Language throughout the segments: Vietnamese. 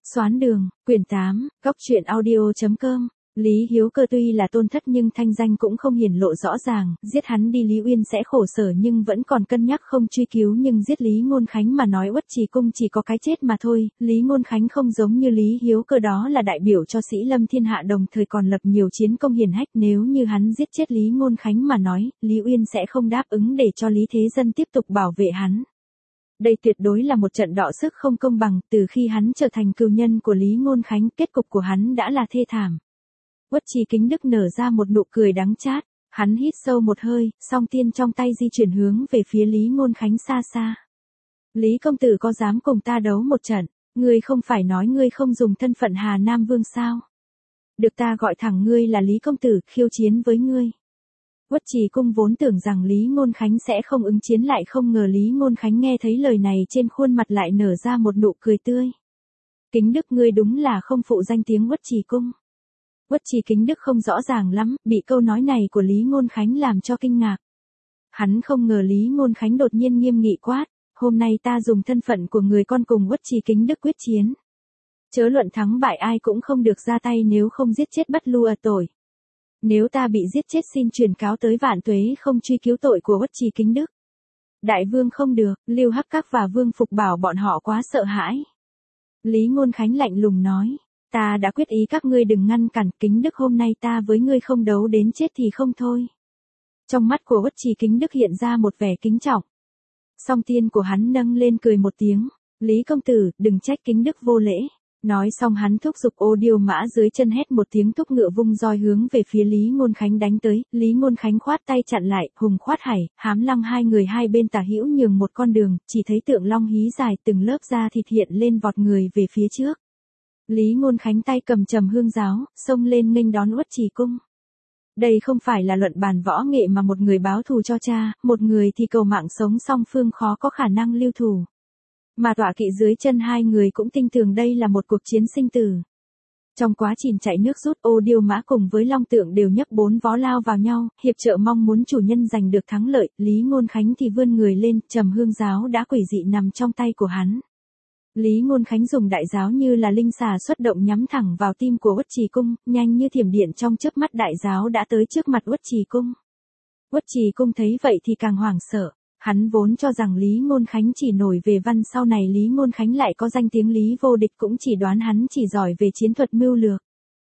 Xoán đường, quyển 8, góc truyện audio.com. Lý Hiếu Cơ tuy là tôn thất nhưng thanh danh cũng không hiển lộ rõ ràng, giết hắn đi Lý Uyên sẽ khổ sở nhưng vẫn còn cân nhắc không truy cứu, nhưng giết Lý Ngôn Khánh mà nói Uất Trì Cung chỉ có cái chết mà thôi. Lý Ngôn Khánh không giống như Lý Hiếu Cơ, đó là đại biểu cho sĩ lâm thiên hạ, đồng thời còn lập nhiều chiến công hiển hách. Nếu như hắn giết chết Lý Ngôn Khánh mà nói, Lý Uyên sẽ không đáp ứng để cho Lý Thế Dân tiếp tục bảo vệ hắn. Đây tuyệt đối là một trận đọ sức không công bằng, từ khi hắn trở thành cừu nhân của Lý Ngôn Khánh, kết cục của hắn đã là thê thảm. Uất Trì Kính Đức nở ra một nụ cười đắng chát, hắn hít sâu một hơi, song tiên trong tay di chuyển hướng về phía Lý Ngôn Khánh xa xa. Lý công tử có dám cùng ta đấu một trận, ngươi không phải nói ngươi không dùng thân phận Hà Nam Vương sao? Được ta gọi thẳng ngươi là Lý công tử, khiêu chiến với ngươi. Uất Trì Cung vốn tưởng rằng Lý Ngôn Khánh sẽ không ứng chiến, lại không ngờ Lý Ngôn Khánh nghe thấy lời này trên khuôn mặt lại nở ra một nụ cười tươi. Kính Đức, ngươi đúng là không phụ danh tiếng Uất Trì Cung. Uất Trì Kính Đức không rõ ràng lắm, bị câu nói này của Lý Ngôn Khánh làm cho kinh ngạc. Hắn không ngờ Lý Ngôn Khánh đột nhiên nghiêm nghị quát, hôm nay ta dùng thân phận của người con cùng Uất Trì Kính Đức quyết chiến. Chớ luận thắng bại, ai cũng không được ra tay nếu không giết chết bắt lùa tội. Nếu ta bị giết chết xin truyền cáo tới Vạn Tuế không truy cứu tội của Uất Trì Kính Đức. Đại vương không được, Lưu Hắc Các và Vương Phục bảo bọn họ quá sợ hãi. Lý Ngôn Khánh lạnh lùng nói, ta đã quyết ý, các ngươi đừng ngăn cản. Kính Đức, hôm nay ta với ngươi không đấu đến chết thì không thôi. Trong mắt của Uất Trì Kính Đức hiện ra một vẻ kính trọng. Song tiên của hắn nâng lên cười một tiếng, Lý công tử, đừng trách Kính Đức vô lễ. Nói xong hắn thúc giục ô điêu mã dưới chân, hét một tiếng, thúc ngựa vung roi hướng về phía Lý Ngôn Khánh đánh tới. Lý Ngôn Khánh khoát tay chặn lại, Hùng khoát Hải, Hám Lăng hai người hai bên tả hữu nhường một con đường, chỉ thấy tượng long hí dài từng lớp da thịt hiện lên vọt người về phía trước. Lý Ngôn Khánh tay cầm trầm hương giáo, xông lên nghênh đón Uất Trì Cung. Đây không phải là luận bàn võ nghệ mà một người báo thù cho cha, một người thì cầu mạng sống, song phương khó có khả năng lưu thủ. Mà tọa kỵ dưới chân hai người cũng tin tưởng đây là một cuộc chiến sinh tử. Trong quá trình chạy nước rút, ô điêu mã cùng với long tượng đều nhấc bốn vó lao vào nhau, hiệp trợ mong muốn chủ nhân giành được thắng lợi. Lý Ngôn Khánh thì vươn người lên, trầm hương giáo đã quỷ dị nằm trong tay của hắn. Lý Ngôn Khánh dùng đại giáo như là linh xà xuất động, nhắm thẳng vào tim của Uất Trì Cung, nhanh như thiểm điện, trong chớp mắt đại giáo đã tới trước mặt Uất Trì Cung. Uất Trì Cung thấy vậy thì càng hoảng sợ. Hắn vốn cho rằng Lý Ngôn Khánh chỉ nổi về văn, sau này Lý Ngôn Khánh lại có danh tiếng Lý vô địch, cũng chỉ đoán hắn chỉ giỏi về chiến thuật mưu lược.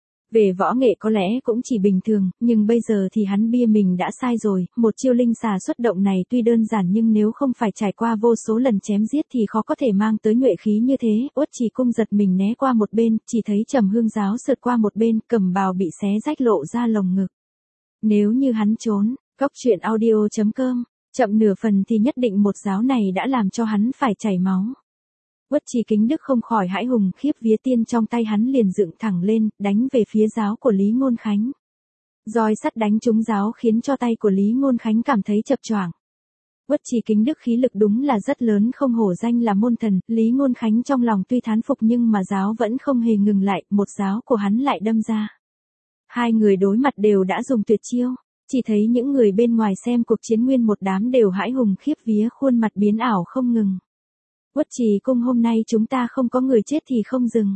Về võ nghệ có lẽ cũng chỉ bình thường, nhưng bây giờ thì hắn bia mình đã sai rồi. Một chiêu linh xà xuất động này tuy đơn giản nhưng nếu không phải trải qua vô số lần chém giết thì khó có thể mang tới nhuệ khí như thế. Uất Trì Cung giật mình né qua một bên, chỉ thấy trầm hương giáo sượt qua một bên, cẩm bào bị xé rách lộ ra lồng ngực. Nếu như hắn trốn, góc truyện audio.com, chậm nửa phần thì nhất định một giáo này đã làm cho hắn phải chảy máu. Uất Trì Kính Đức không khỏi hãi hùng khiếp vía, tiên trong tay hắn liền dựng thẳng lên, đánh về phía giáo của Lý Ngôn Khánh. Roi sắt đánh trúng giáo khiến cho tay của Lý Ngôn Khánh cảm thấy chập choạng. Uất Trì Kính Đức khí lực đúng là rất lớn, không hổ danh là môn thần. Lý Ngôn Khánh trong lòng tuy thán phục nhưng mà giáo vẫn không hề ngừng lại, một giáo của hắn lại đâm ra. Hai người đối mặt đều đã dùng tuyệt chiêu. Chỉ thấy những người bên ngoài xem cuộc chiến nguyên một đám đều hãi hùng khiếp vía, khuôn mặt biến ảo không ngừng. Uất Trì Cung, hôm nay chúng ta không có người chết thì không dừng.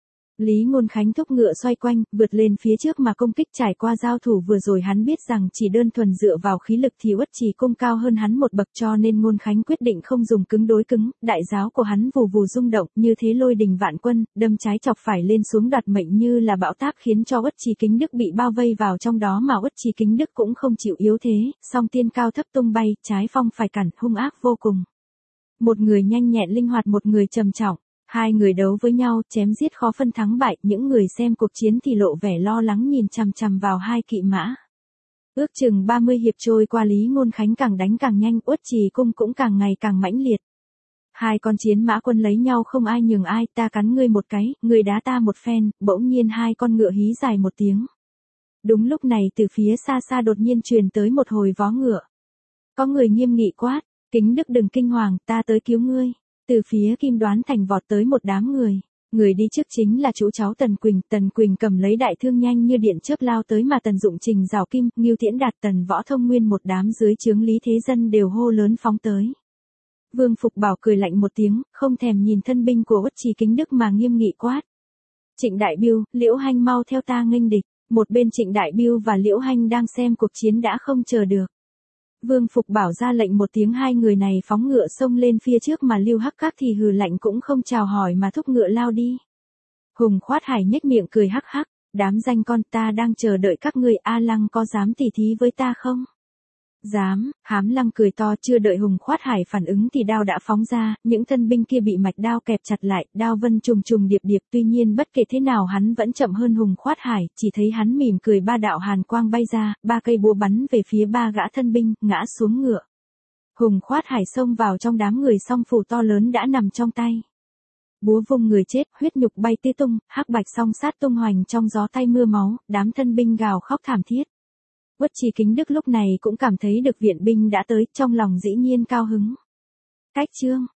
Lý Ngôn Khánh thúc ngựa xoay quanh, vượt lên phía trước mà công kích. Trải qua giao thủ vừa rồi hắn biết rằng chỉ đơn thuần dựa vào khí lực thì Uất Trì Cung cao hơn hắn một bậc, cho nên Ngôn Khánh quyết định không dùng cứng đối cứng. Đại giáo của hắn vù vù rung động, như thế lôi đình vạn quân, đâm trái chọc phải lên xuống đoạt mệnh như là bão táp, khiến cho Uất Trì Kính Đức bị bao vây vào trong đó, mà Uất Trì Kính Đức cũng không chịu yếu thế, song tiên cao thấp tung bay, trái phong phải cản, hung ác vô cùng. Một người nhanh nhẹn linh hoạt, một người trầm trọng. Hai người đấu với nhau, chém giết khó phân thắng bại, những người xem cuộc chiến thì lộ vẻ lo lắng nhìn chằm chằm vào hai kỵ mã. Ước chừng 30 hiệp trôi qua, Lý Ngôn Khánh càng đánh càng nhanh, Uất Trì Cung cũng càng ngày càng mãnh liệt. Hai con chiến mã quân lấy nhau không ai nhường ai, ta cắn ngươi một cái, ngươi đá ta một phen, bỗng nhiên hai con ngựa hí dài một tiếng. Đúng lúc này từ phía xa xa đột nhiên truyền tới một hồi vó ngựa. Có người nghiêm nghị quát, Kính Đức đừng kinh hoàng, ta tới cứu ngươi. Từ phía Kim Đoán Thành vọt tới một đám người. Người đi trước chính là chú cháu Tần Quỳnh cầm lấy đại thương nhanh như điện chớp lao tới, mà Tần Dụng Trình, Giảo Kim, Ngưu Tiễn Đạt, Tần Võ Thông nguyên một đám dưới trướng Lý Thế Dân đều hô lớn phóng tới. Vương Phục Bảo cười lạnh một tiếng, không thèm nhìn thân binh của Uất Trì Kính Đức mà nghiêm nghị quát, Trịnh Đại Biêu, Liễu Hanh mau theo ta nghênh địch. Một bên Trịnh Đại Biêu và Liễu Hanh đang xem cuộc chiến đã không chờ được. Vương Phục Bảo ra lệnh một tiếng, hai người này phóng ngựa xông lên phía trước mà Lưu Hắc Các thì hừ lạnh cũng không chào hỏi mà thúc ngựa lao đi. Hùng Khoát Hải nhếch miệng cười hắc hắc, đám danh con, ta đang chờ đợi các ngươi. A Lăng có dám tỉ thí với ta không? Dám. Hám Lăng cười to, chưa đợi Hùng Khoát Hải phản ứng thì đao đã phóng ra, những thân binh kia bị mạch đao kẹp chặt lại, đao vân trùng trùng điệp điệp, tuy nhiên bất kể thế nào hắn vẫn chậm hơn Hùng Khoát Hải, chỉ thấy hắn mỉm cười, ba đạo hàn quang bay ra, ba cây búa bắn về phía ba gã thân binh, ngã xuống ngựa. Hùng Khoát Hải xông vào trong đám người, song phủ to lớn đã nằm trong tay. Búa vung người chết, huyết nhục bay tứ tung, hắc bạch song sát tung hoành trong gió tay mưa máu, đám thân binh gào khóc thảm thiết. Uất Trì Kính Đức lúc này cũng cảm thấy được viện binh đã tới, trong lòng dĩ nhiên cao hứng. Cách chương